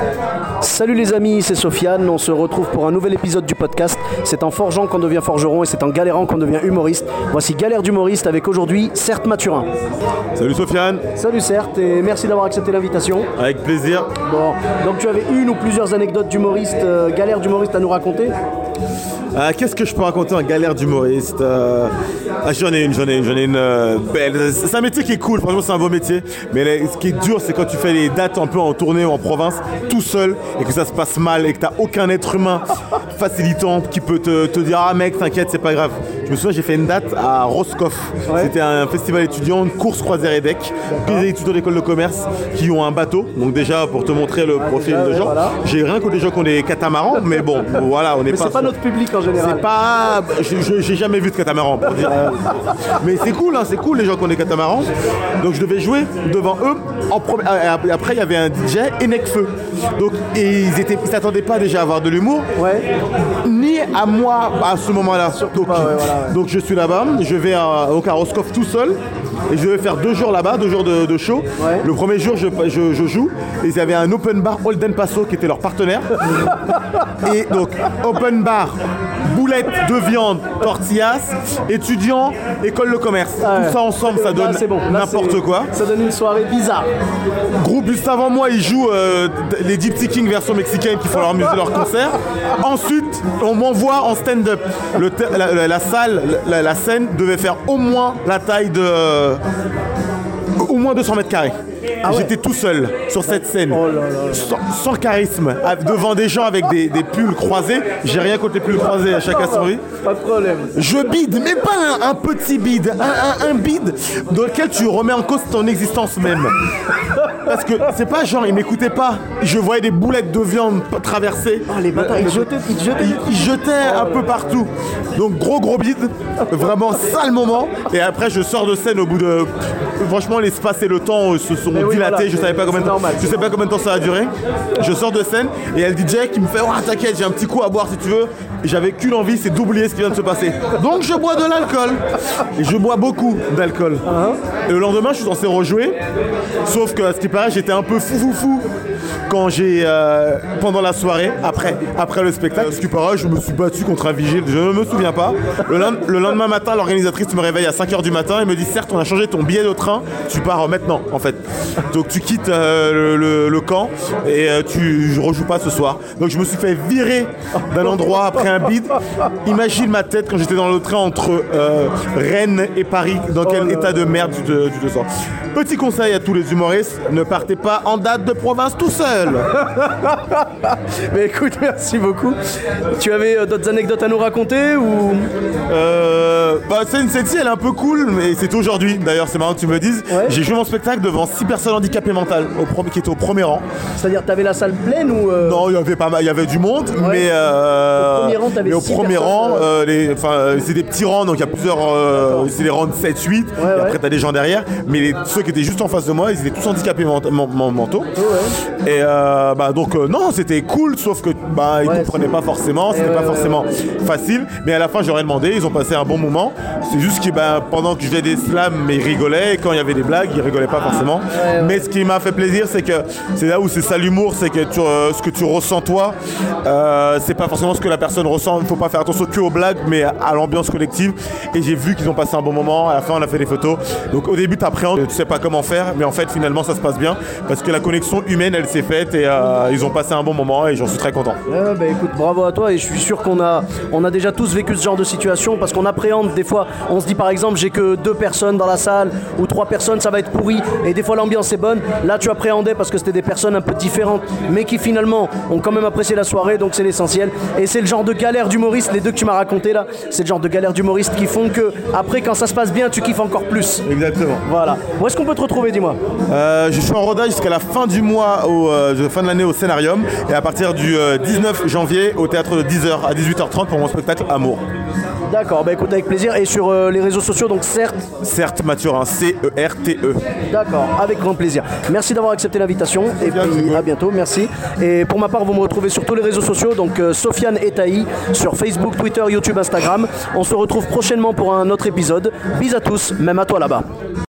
Salut les amis, c'est Sofiane, on se retrouve pour un nouvel épisode du podcast. C'est en forgeant qu'on devient forgeron et c'est en galérant qu'on devient humoriste. Voici Galère d'humoriste avec aujourd'hui Certes Mathurin. Salut Sofiane. Salut Certes et merci d'avoir accepté l'invitation. Avec plaisir. Bon, donc tu avais une ou plusieurs anecdotes d'humoriste, galère d'humoriste à nous raconter? Qu'est-ce que je peux raconter en galère d'humoriste? J'en ai une belle. C'est un métier qui est cool, franchement c'est un beau métier. Mais ce qui est dur, c'est quand tu fais les dates un peu en tournée ou en province, tout seul, et que ça se passe mal, et que t'as aucun être humain facilitant qui peut te dire ah mec t'inquiète c'est pas grave. Je me souviens j'ai fait une date à Roscoff. Ouais. C'était un festival étudiant, une course croisière et deck. Puis des étudiants d'école de commerce qui ont un bateau. Donc déjà pour te montrer le profil de gens, voilà. J'ai rien contre les gens qui ont des catamarans, mais bon voilà on est pas. C'est pas notre public en général. C'est pas. J'ai jamais vu de catamaran pour dire. Mais c'est cool, hein, c'est cool les gens qui ont des catamarans. Donc je devais jouer devant eux. Après il y avait un DJ et Necfeu. Donc et ils s'attendaient pas déjà à avoir de l'humour. Ouais. Ni à moi à ce moment-là. Donc je suis là-bas, je vais à Roscoff tout seul. Et je devais faire 2 jours là-bas, 2 jours de show. Ouais. Le premier jour, je joue. Et ils avaient un open bar Holden Paso qui était leur partenaire. Et donc, open bar, boulettes de viande, tortillas, étudiants, école de commerce. Ah ouais. Tout ça ensemble, ça donne n'importe quoi. Ça donne une soirée bizarre. Groupe juste avant moi, ils jouent les Gypsy Kings version mexicaine qui font leur concert. Ensuite, on m'envoie en stand-up. La salle, la scène devait faire au moins la taille de... au moins 200 mètres carrés. Ah ouais. J'étais tout seul sur cette scène, sans charisme, devant des gens avec des pulls croisés. J'ai rien contre les pulls croisés, à chacun son vie. Pas de problème. Je bide, mais pas un petit bide, un bide dans lequel tu remets en cause ton existence même. Parce que c'est pas genre, ils m'écoutaient pas. Je voyais des boulettes de viande traverser. Oh les bâtards, ils jetaient un peu partout. Donc gros bide, vraiment sale moment. Et après je sors de scène au bout de... Franchement l'espace et le temps se sont dilatés, voilà, je savais pas combien de temps. Je sais pas combien de temps ça a duré. Je sors de scène et il y a le DJ qui me fait oh t'inquiète, j'ai un petit coup à boire si tu veux. Et j'avais qu'une envie, c'est d'oublier ce qui vient de se passer. Donc je bois de l'alcool. Et je bois beaucoup d'alcool. Et le lendemain je suis censé rejouer. Sauf que à ce qui paraît j'étais un peu fou quand j'ai pendant la soirée, après le spectacle. Ce qui paraît, je me suis battu contre un vigile, je ne me souviens pas. Le lendemain matin, l'organisatrice me réveille à 5h du matin et me dit certes on a changé ton billet de train, tu pars maintenant en fait. Donc tu quittes le camp et je rejoues pas ce soir. Donc je me suis fait virer d'un endroit après un bide. Imagine ma tête quand j'étais dans le train entre Rennes et Paris, dans quel état de merde tu te sens. Petit conseil à tous les humoristes, ne partez pas en date de province tout seul. Mais écoute, merci beaucoup. Tu avais d'autres anecdotes à nous raconter ou celle-ci elle est un peu cool, mais c'est aujourd'hui d'ailleurs, c'est marrant que tu me le dises. Ouais. J'ai joué mon spectacle devant 6 personnes handicapées mentales qui étaient au premier rang. C'est-à-dire t'avais la salle pleine ou Non, il y avait pas mal, il y avait du monde, ouais. Mais au premier rang t'avais 6 personnes. c'est des petits rangs, donc il y a plusieurs c'est les rangs de 7, 8, ouais, et après t'as des gens derrière, mais ceux qui étaient juste en face de moi, ils étaient tous handicapés mentaux. Ouais. Et donc non, c'était cool, sauf que ils comprenaient pas forcément, c'était pas forcément facile, mais à la fin j'aurais demandé, ils ont passé un bon moment. C'est juste que pendant que je faisais des slams, ils rigolaient, et quand il y avait des blagues, ils rigolaient pas forcément. Mais ce qui m'a fait plaisir, c'est que c'est là où c'est ça l'humour, c'est que ce que tu ressens toi, c'est pas forcément ce que la personne ressent. Il faut pas faire attention que aux blagues, mais à l'ambiance collective. Et j'ai vu qu'ils ont passé un bon moment. À la fin, on a fait des photos. Donc au début, t'appréhendes, tu sais pas comment faire, mais en fait, finalement, ça se passe bien parce que la connexion humaine, elle s'est faite et ils ont passé un bon moment et j'en suis très content. Écoute, bravo à toi et je suis sûr qu'on a déjà tous vécu ce genre de situation parce qu'on appréhende des fois. On se dit par exemple, j'ai que 2 personnes dans la salle ou 3 personnes, ça va être pourri et des fois l'ambiance est bonne. Là, tu appréhendais parce que c'était des personnes un peu différentes, mais qui finalement ont quand même apprécié la soirée, donc c'est l'essentiel. Et c'est le genre de galère d'humoriste, les deux que tu m'as raconté là, c'est le genre de galère d'humoriste qui font que après, quand ça se passe bien, tu kiffes encore plus. Exactement. Voilà. Où est-ce qu'on peut te retrouver, dis-moi? Je suis en rodage jusqu'à la fin du mois, fin de l'année au Scénarium, et à partir du 19 janvier au théâtre de 10h à 18h30 pour mon spectacle Amour. D'accord, écoute, avec plaisir. Et sur les réseaux sociaux, donc Certes Mathurin, C-E-R-T-E. D'accord, avec grand plaisir. Merci d'avoir accepté l'invitation et puis à bientôt, merci. Et pour ma part, vous me retrouvez sur tous les réseaux sociaux, donc Sofiane Etaï, sur Facebook, Twitter, YouTube, Instagram. On se retrouve prochainement pour un autre épisode. Bis à tous, même à toi là-bas.